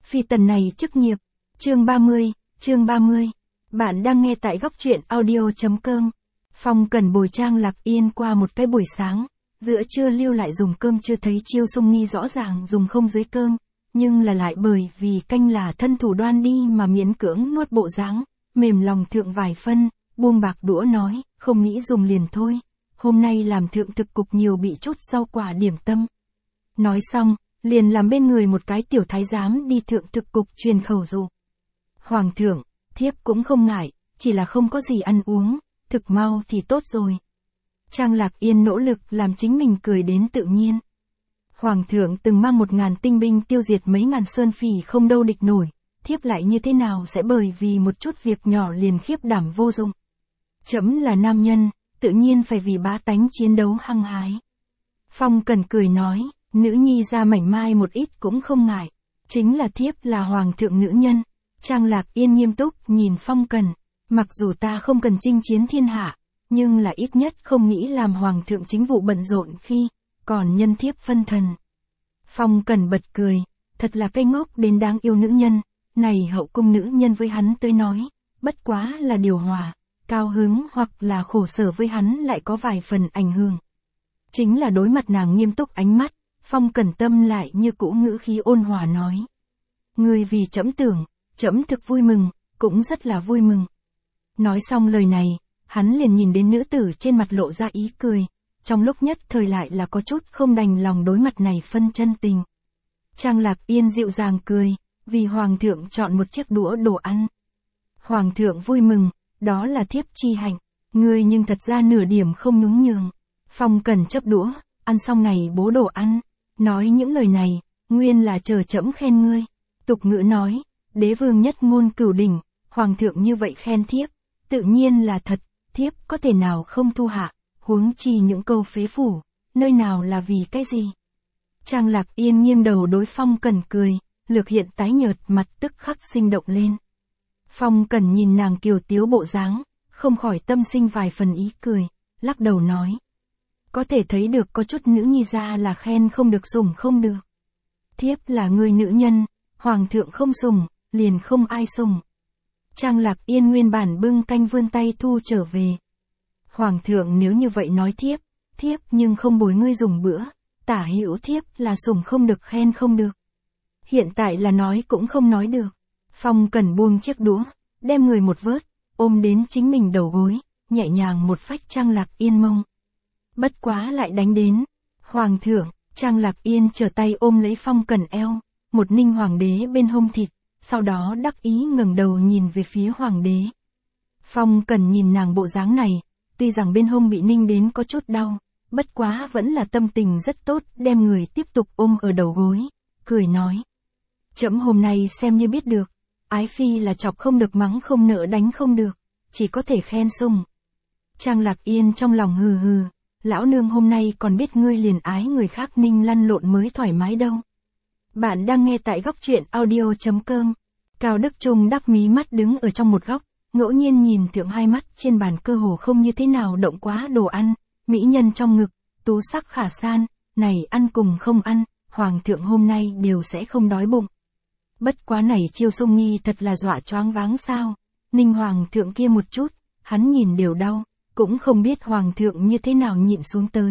Phi tần này chức nghiệp. Chương 30. Bạn đang nghe tại góc truyện audio.com. Phong Cần bồi Trang Lạc Yên qua một cái buổi sáng, giữa trưa lưu lại dùng cơm chưa thấy Chiêu Sung Nghi rõ ràng dùng không dưới cơm, nhưng là lại bởi vì canh là thân thủ đoan đi mà miễn cưỡng nuốt bộ dáng, mềm lòng thượng vài phân, buông bạc đũa nói, không nghĩ dùng liền thôi, hôm nay làm thượng thực cục nhiều bị chút rau quả điểm tâm. Nói xong, liền làm bên người một cái tiểu thái giám đi thượng thực cục truyền khẩu dụ. Hoàng thượng, thiếp cũng không ngại, chỉ là không có gì ăn uống, thực mau thì tốt rồi. Trang Lạc Yên nỗ lực làm chính mình cười đến tự nhiên. Hoàng thượng từng mang 1000 tinh binh tiêu diệt mấy ngàn sơn phỉ không đâu địch nổi, thiếp lại như thế nào sẽ bởi vì một chút việc nhỏ liền khiếp đảm vô dụng. Trẫm là nam nhân, tự nhiên phải vì bá tánh chiến đấu hăng hái. Phong Cần cười nói, nữ nhi ra mảnh mai một ít cũng không ngại, chính là thiếp là hoàng thượng nữ nhân. Trang Lạc Yên nghiêm túc nhìn Phong Cần, mặc dù ta không cần chinh chiến thiên hạ, nhưng là ít nhất không nghĩ làm hoàng thượng chính vụ bận rộn khi còn nhân thiếp phân thần. Phong Cần bật cười, thật là cây ngốc đến đáng yêu nữ nhân, này hậu cung nữ nhân với hắn tới nói, bất quá là điều hòa, cao hứng hoặc là khổ sở với hắn lại có vài phần ảnh hưởng. Chính là đối mặt nàng nghiêm túc ánh mắt, Phong Cần tâm lại như cũ ngữ khí ôn hòa nói. Người vì trẫm tưởng, trẫm thực vui mừng, cũng rất là vui mừng. Nói xong lời này, hắn liền nhìn đến nữ tử trên mặt lộ ra ý cười, trong lúc nhất thời lại là có chút không đành lòng đối mặt này phân chân tình. Trang Lạc Yên dịu dàng cười, vì hoàng thượng chọn một chiếc đũa đồ ăn. Hoàng thượng vui mừng, đó là thiếp chi hạnh, ngươi nhưng thật ra nửa điểm không nhún nhường. Phong Cần chấp đũa, ăn xong này bố đồ ăn, nói những lời này, nguyên là chờ trẫm khen ngươi. Tục ngữ nói, đế vương nhất ngôn cửu đỉnh, hoàng thượng như vậy khen thiếp, tự nhiên là thật, thiếp có thể nào không thu hạ, huống chi những câu phế phủ, nơi nào là vì cái gì. Trang Lạc Yên nghiêng đầu đối Phong Cần cười, lược hiện tái nhợt mặt tức khắc sinh động lên. Phong Cần nhìn nàng kiều tiếu bộ dáng, không khỏi tâm sinh vài phần ý cười, lắc đầu nói. Có thể thấy được có chút nữ nhi ra là khen không được sủng không được. Thiếp là người nữ nhân, hoàng thượng không sủng, liền không ai sủng. Trang Lạc Yên nguyên bản bưng canh vươn tay thu trở về. Hoàng thượng nếu như vậy nói thiếp nhưng không bồi ngươi dùng bữa, tả hữu thiếp là sủng không được khen không được. Hiện tại là nói cũng không nói được. Phong Cần buông chiếc đũa, đem người một vớt, ôm đến chính mình đầu gối, nhẹ nhàng một phách Trang Lạc Yên mông. Bất quá lại đánh đến. Hoàng thượng, Trang Lạc Yên trở tay ôm lấy Phong Cần eo, một ninh hoàng đế bên hông thịt, sau đó đắc ý ngẩng đầu nhìn về phía hoàng đế. Phong Cần nhìn nàng bộ dáng này, tuy rằng bên hông bị ninh đến có chút đau, bất quá vẫn là tâm tình rất tốt, đem người tiếp tục ôm ở đầu gối, cười nói. Trẫm hôm nay xem như biết được, ái phi là chọc không được mắng không nỡ đánh không được, chỉ có thể khen sủng. Trang Lạc Yên trong lòng hừ hừ, lão nương hôm nay còn biết ngươi liền ái người khác ninh lăn lộn mới thoải mái đâu. Bạn đang nghe tại góc truyện audio.com. Cao Đức Trung đắp mí mắt đứng ở trong một góc, ngẫu nhiên nhìn thượng hai mắt trên bàn cơ hồ không như thế nào động quá đồ ăn, mỹ nhân trong ngực, tú sắc khả san, này ăn cùng không ăn, hoàng thượng hôm nay đều sẽ không đói bụng. Bất quá này Chiêu Sung Nghi thật là dọa choáng váng sao, ninh hoàng thượng kia một chút, hắn nhìn đều đau, cũng không biết hoàng thượng như thế nào nhịn xuống tới.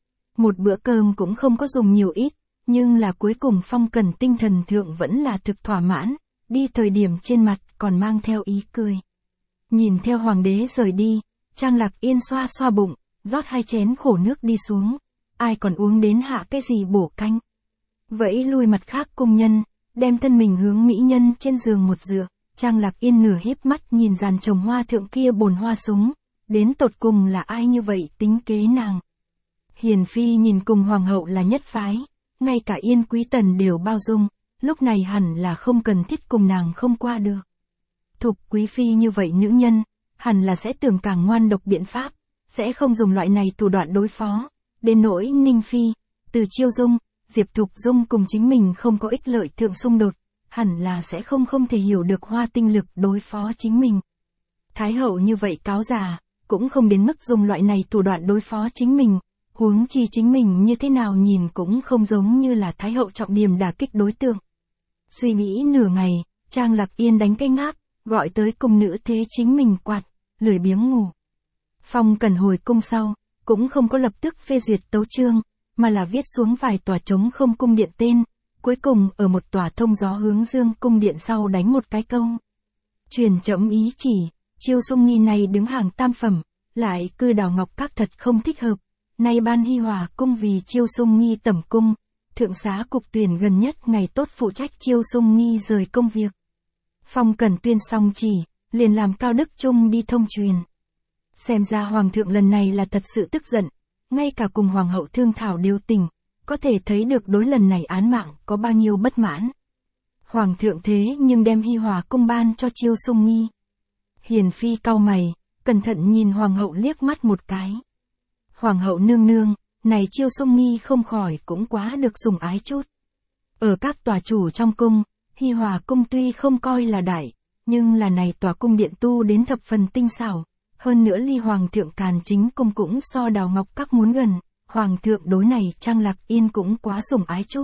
Một bữa cơm cũng không có dùng nhiều ít, nhưng là cuối cùng Phong Cần tinh thần thượng vẫn là thực thỏa mãn, đi thời điểm trên mặt còn mang theo ý cười. Nhìn theo hoàng đế rời đi, Trang Lạc Yên xoa xoa bụng, rót 2 chén khổ nước đi xuống, ai còn uống đến hạ cái gì bổ canh. Vẫy lui mặt khác cung nhân, đem thân mình hướng mỹ nhân trên giường một dựa, Trang Lạc Yên nửa híp mắt nhìn dàn trồng hoa thượng kia bồn hoa súng, đến tột cùng là ai như vậy tính kế nàng. Hiền phi nhìn cùng hoàng hậu là nhất phái, ngay cả Yên Quý Tần đều bao dung, lúc này hẳn là không cần thiết cùng nàng không qua được. Thục quý phi như vậy nữ nhân, hẳn là sẽ tưởng càng ngoan độc biện pháp, sẽ không dùng loại này thủ đoạn đối phó. Đến nỗi Ninh phi, từ Chiêu Dung, Diệp Thục Dung cùng chính mình không có ích lợi thượng xung đột, hẳn là sẽ không thể hiểu được hoa tinh lực đối phó chính mình. Thái hậu như vậy cáo già, cũng không đến mức dùng loại này thủ đoạn đối phó chính mình, huống chi chính mình như thế nào nhìn cũng không giống như là thái hậu trọng điểm đả kích đối tượng. Suy nghĩ nửa ngày, Trang Lạc Yên đánh cái ngáp, gọi tới cung nữ thế chính mình quạt, lười biếng ngủ. Phong Cần hồi cung sau, cũng không có lập tức phê duyệt tấu chương, mà là viết xuống vài tòa trống không cung điện tên, cuối cùng ở một tòa thông gió hướng dương cung điện sau đánh một cái câu. Truyền chậm ý chỉ, Chiêu Sung Nghi này đứng hàng tam phẩm, lại cư Đào Ngọc Các thật không thích hợp, nay ban Hi Hòa cung vì Chiêu Sung Nghi tẩm cung, thượng xá cục tuyển gần nhất ngày tốt phụ trách Chiêu Sung Nghi rời công việc. Phong Cần tuyên xong chỉ, liền làm Cao Đức Trung đi thông truyền. Xem ra Hoàng thượng lần này là thật sự tức giận, ngay cả cùng Hoàng hậu thương thảo điều tình, có thể thấy được đối lần này án mạng có bao nhiêu bất mãn. Hoàng thượng thế nhưng đem Hi Hòa cung ban cho Chiêu Sung Nghi. Hiền phi cau mày, cẩn thận nhìn Hoàng hậu liếc mắt một cái. Hoàng hậu nương nương, này Chiêu Sung Nghi không khỏi cũng quá được sủng ái chút. Ở các tòa chủ trong cung, Hi Hòa cung tuy không coi là đại, nhưng là này tòa cung điện tu đến thập phần tinh xảo, hơn nữa ly Hoàng thượng Càn Chính cung cũng so Đào Ngọc Các muốn gần, Hoàng thượng đối này Trang Lạc Yên cũng quá sủng ái chút.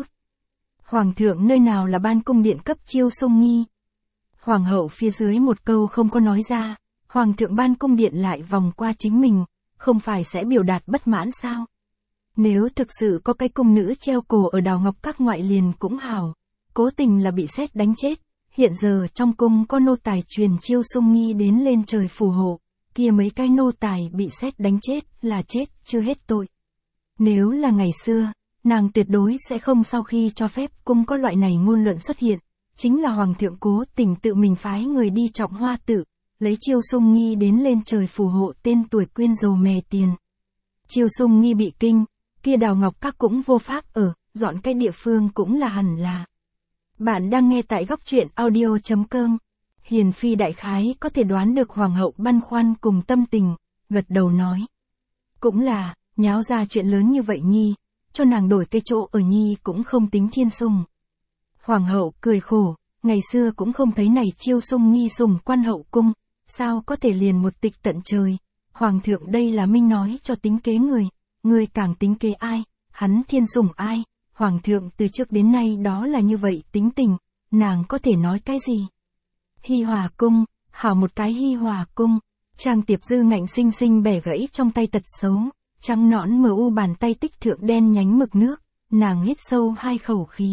Hoàng thượng nơi nào là ban cung điện cấp Chiêu Sung Nghi? Hoàng hậu phía dưới một câu không có nói ra, Hoàng thượng ban cung điện lại vòng qua chính mình, không phải sẽ biểu đạt bất mãn sao? Nếu thực sự có cái cung nữ treo cổ ở Đào Ngọc Các ngoại liền cũng hảo, cố tình là bị sét đánh chết, hiện giờ trong cung có nô tài truyền Chiêu Sung Nghi đến lên trời phù hộ, kia mấy cái nô tài bị sét đánh chết là chết chưa hết tội. Nếu là ngày xưa, nàng tuyệt đối sẽ không sau khi cho phép cung có loại này ngôn luận xuất hiện, chính là Hoàng thượng cố tình tự mình phái người đi Trọng Hoa Tự, lấy Chiêu Sung Nghi đến lên trời phù hộ tên tuổi quyên dầu mè tiền. Chiêu Sung Nghi bị kinh, kia Đào Ngọc Các cũng vô pháp ở, dọn cái địa phương cũng là hẳn là. Bạn đang nghe tại góc truyện audio.com. Hiền phi đại khái có thể đoán được Hoàng hậu băn khoăn cùng tâm tình, gật đầu nói. Cũng là, nháo ra chuyện lớn như vậy Nhi, cho nàng đổi cái chỗ ở Nhi cũng không tính thiên sùng. Hoàng hậu cười khổ, ngày xưa cũng không thấy này Chiêu Sung Nghi sùng quan hậu cung, sao có thể liền một tịch tận trời. Hoàng thượng đây là minh nói cho tính kế người càng tính kế ai, hắn thiên sủng ai, Hoàng thượng từ trước đến nay đó là như vậy tính tình, nàng có thể nói cái gì. Hi Hòa cung, hảo một cái Hi Hòa cung, Trang Tiệp Dư ngạnh sinh sinh bẻ gãy trong tay tật xấu, trắng nõn mờ u bàn tay tích thượng đen nhánh mực nước, nàng hít sâu hai khẩu khí.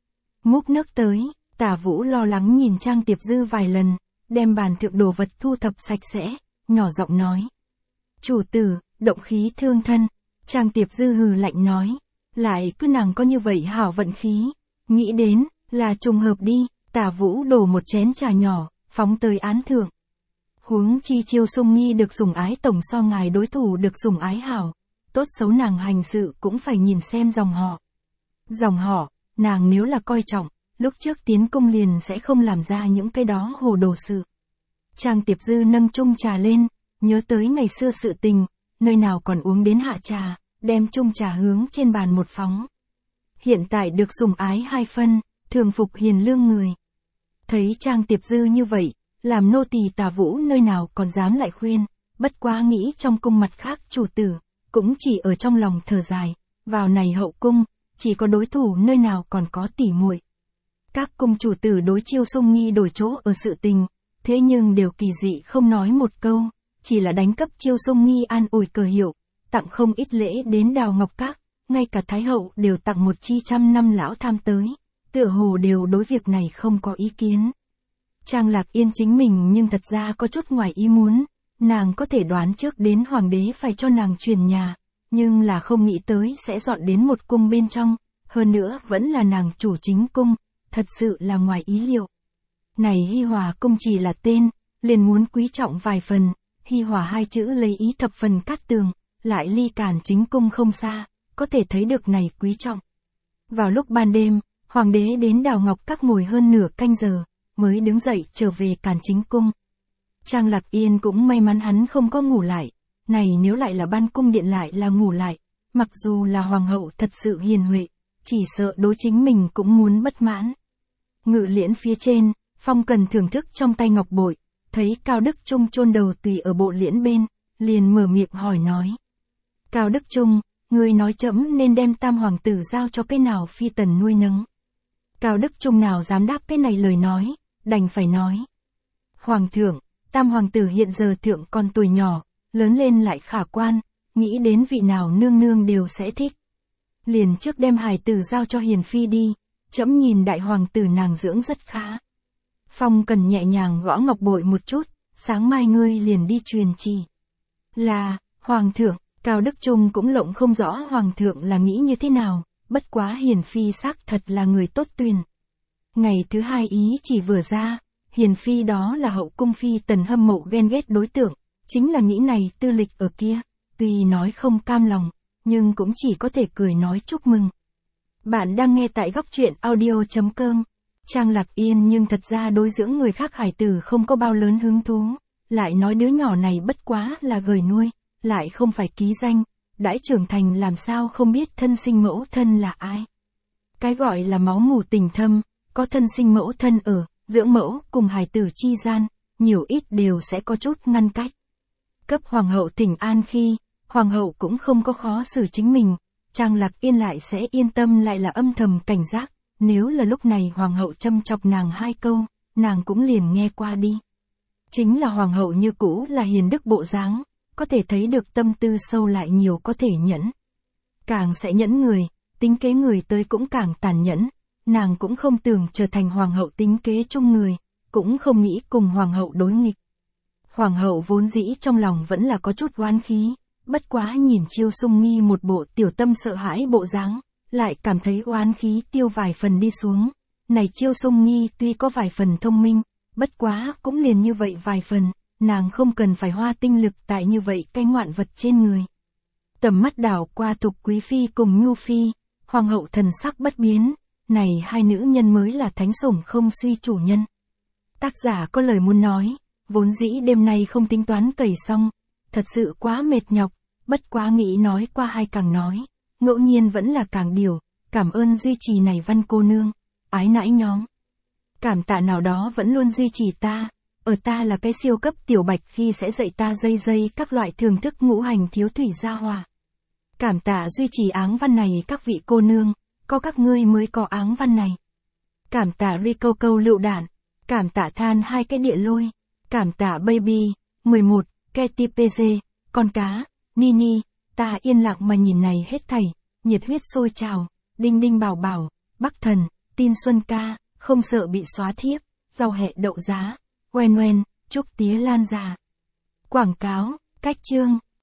Múc nước tới, Tả Vũ lo lắng nhìn Trang Tiệp Dư vài lần, đem bàn thượng đồ vật thu thập sạch sẽ, nhỏ giọng nói. Chủ tử, động khí thương thân, Trang Tiệp Dư hừ lạnh nói, lại cứ nàng có như vậy hảo vận khí, nghĩ đến, là trùng hợp đi, Tả Vũ đổ một chén trà nhỏ, phóng tới án thượng. Huống chi Chiêu Sung Nghi được sủng ái tổng so ngài đối thủ được sủng ái hảo, tốt xấu nàng hành sự cũng phải nhìn xem dòng họ. Dòng họ, nàng nếu là coi trọng, lúc trước tiến cung liền sẽ không làm ra những cái đó hồ đồ sự. Trang Tiệp Dư nâng chung trà lên, nhớ tới ngày xưa sự tình, nơi nào còn uống đến hạ trà, đem chung trà hướng trên bàn một phóng. Hiện tại được sủng ái hai phân, thường phục hiền lương người. Thấy Trang Tiệp Dư như vậy, làm nô tỳ Tả Vũ nơi nào còn dám lại khuyên, bất quá nghĩ trong cung mặt khác chủ tử, cũng chỉ ở trong lòng thở dài, vào này hậu cung, chỉ có đối thủ nơi nào còn có tỉ muội. Các cung chủ tử đối Chiêu Sung Nghi đổi chỗ ở sự tình, thế nhưng đều kỳ dị không nói một câu, chỉ là đánh cấp Chiêu Sung Nghi an ủi cờ hiệu, tặng không ít lễ đến Đào Ngọc Các, ngay cả Thái hậu đều tặng một chi 100 năm lão tham tới, tựa hồ đều đối việc này không có ý kiến. Trang Lạc Yên chính mình nhưng thật ra có chút ngoài ý muốn, nàng có thể đoán trước đến hoàng đế phải cho nàng truyền nhà, nhưng là không nghĩ tới sẽ dọn đến một cung bên trong, hơn nữa vẫn là nàng chủ chính cung, thật sự là ngoài ý liệu. Này Hi Hòa cung chỉ là tên, liền muốn quý trọng vài phần, Hi Hòa hai chữ lấy ý thập phần cát tường, lại ly Càn Chính cung không xa, có thể thấy được này quý trọng. Vào lúc ban đêm, hoàng đế đến Đào Ngọc Các ngồi hơn nửa canh giờ, mới đứng dậy trở về Càn Chính cung. Trang Lạc Yên cũng may mắn hắn không có ngủ lại, này nếu lại là ban cung điện lại là ngủ lại, mặc dù là hoàng hậu thật sự hiền huệ, chỉ sợ đối chính mình cũng muốn bất mãn. Ngự liễn phía trên, Phong Cần thưởng thức trong tay ngọc bội, thấy Cao Đức Trung chôn đầu tùy ở bộ liễn bên, liền mở miệng hỏi nói. Cao Đức Trung, ngươi nói trẫm nên đem tam hoàng tử giao cho cái nào phi tần nuôi nấng. Cao Đức Trung nào dám đáp cái này lời nói, đành phải nói. Hoàng thượng, tam hoàng tử hiện giờ thượng còn tuổi nhỏ, lớn lên lại khả quan, nghĩ đến vị nào nương nương đều sẽ thích. Liền trước đem hài tử giao cho hiền phi đi, trẫm nhìn đại hoàng tử nàng dưỡng rất khá. Phong Cần nhẹ nhàng gõ ngọc bội một chút, sáng mai ngươi liền đi truyền chỉ. Là, hoàng thượng, Cao Đức Trung cũng lộng không rõ hoàng thượng là nghĩ như thế nào, bất quá hiền phi xác thật là người tốt tuyền. Ngày thứ hai ý chỉ vừa ra, hiền phi đó là hậu cung phi tần hâm mộ ghen ghét đối tượng, chính là nghĩ này tư lịch ở kia, tuy nói không cam lòng, nhưng cũng chỉ có thể cười nói chúc mừng. Bạn đang nghe tại góc truyện audio.com. Trang Lạc Yên nhưng thật ra đối dưỡng người khác hài tử không có bao lớn hứng thú, lại nói đứa nhỏ này bất quá là gửi nuôi, lại không phải ký danh, đãi trưởng thành làm sao không biết thân sinh mẫu thân là ai. Cái gọi là máu mủ tình thâm, có thân sinh mẫu thân ở, dưỡng mẫu cùng hài tử chi gian, nhiều ít đều sẽ có chút ngăn cách. Cấp hoàng hậu thỉnh an khi, hoàng hậu cũng không có khó xử chính mình, Trang Lạc Yên lại sẽ yên tâm lại là âm thầm cảnh giác, nếu là lúc này hoàng hậu châm chọc nàng hai câu, nàng cũng liền nghe qua đi. Chính là hoàng hậu như cũ là hiền đức bộ dáng, có thể thấy được tâm tư sâu lại nhiều có thể nhẫn. Càng sẽ nhẫn người, tính kế người tới cũng càng tàn nhẫn, nàng cũng không tưởng trở thành hoàng hậu tính kế chung người, cũng không nghĩ cùng hoàng hậu đối nghịch. Hoàng hậu vốn dĩ trong lòng vẫn là có chút oán khí, bất quá nhìn Chiêu Sung Nghi một bộ tiểu tâm sợ hãi bộ dáng, lại cảm thấy oán khí tiêu vài phần đi xuống. Này Chiêu Sung Nghi tuy có vài phần thông minh, bất quá cũng liền như vậy vài phần, nàng không cần phải hoa tinh lực tại như vậy cái ngoạn vật trên người. Tầm mắt đảo qua Thục Quý Phi cùng Nhu Phi, hoàng hậu thần sắc bất biến, này hai nữ nhân mới là thánh sủng không suy chủ nhân. Tác giả có lời muốn nói, vốn dĩ đêm nay không tính toán cày xong, thật sự quá mệt nhọc, bất quá nghĩ nói qua hay càng nói, ngẫu nhiên vẫn là càng điều, cảm ơn duy trì này văn cô nương, ái nãi nhóm. Cảm tạ nào đó vẫn luôn duy trì ta, ở ta là cái siêu cấp tiểu bạch khi sẽ dạy ta dây các loại thưởng thức ngũ hành thiếu thủy gia hòa. Cảm tạ duy trì áng văn này các vị cô nương, có các ngươi mới có áng văn này. Cảm tạ Rico câu lựu đạn, cảm tạ than hai cái địa lôi, cảm tạ baby, 11, Katy PG, con cá, Nini, ta yên lặng mà nhìn này hết thảy, nhiệt huyết sôi trào, đinh đinh bảo bảo, Bắc Thần, tin Xuân ca, không sợ bị xóa thiếp, rau hẹ đậu giá, oen oen, chúc tía lan già. Quảng cáo, cách chương.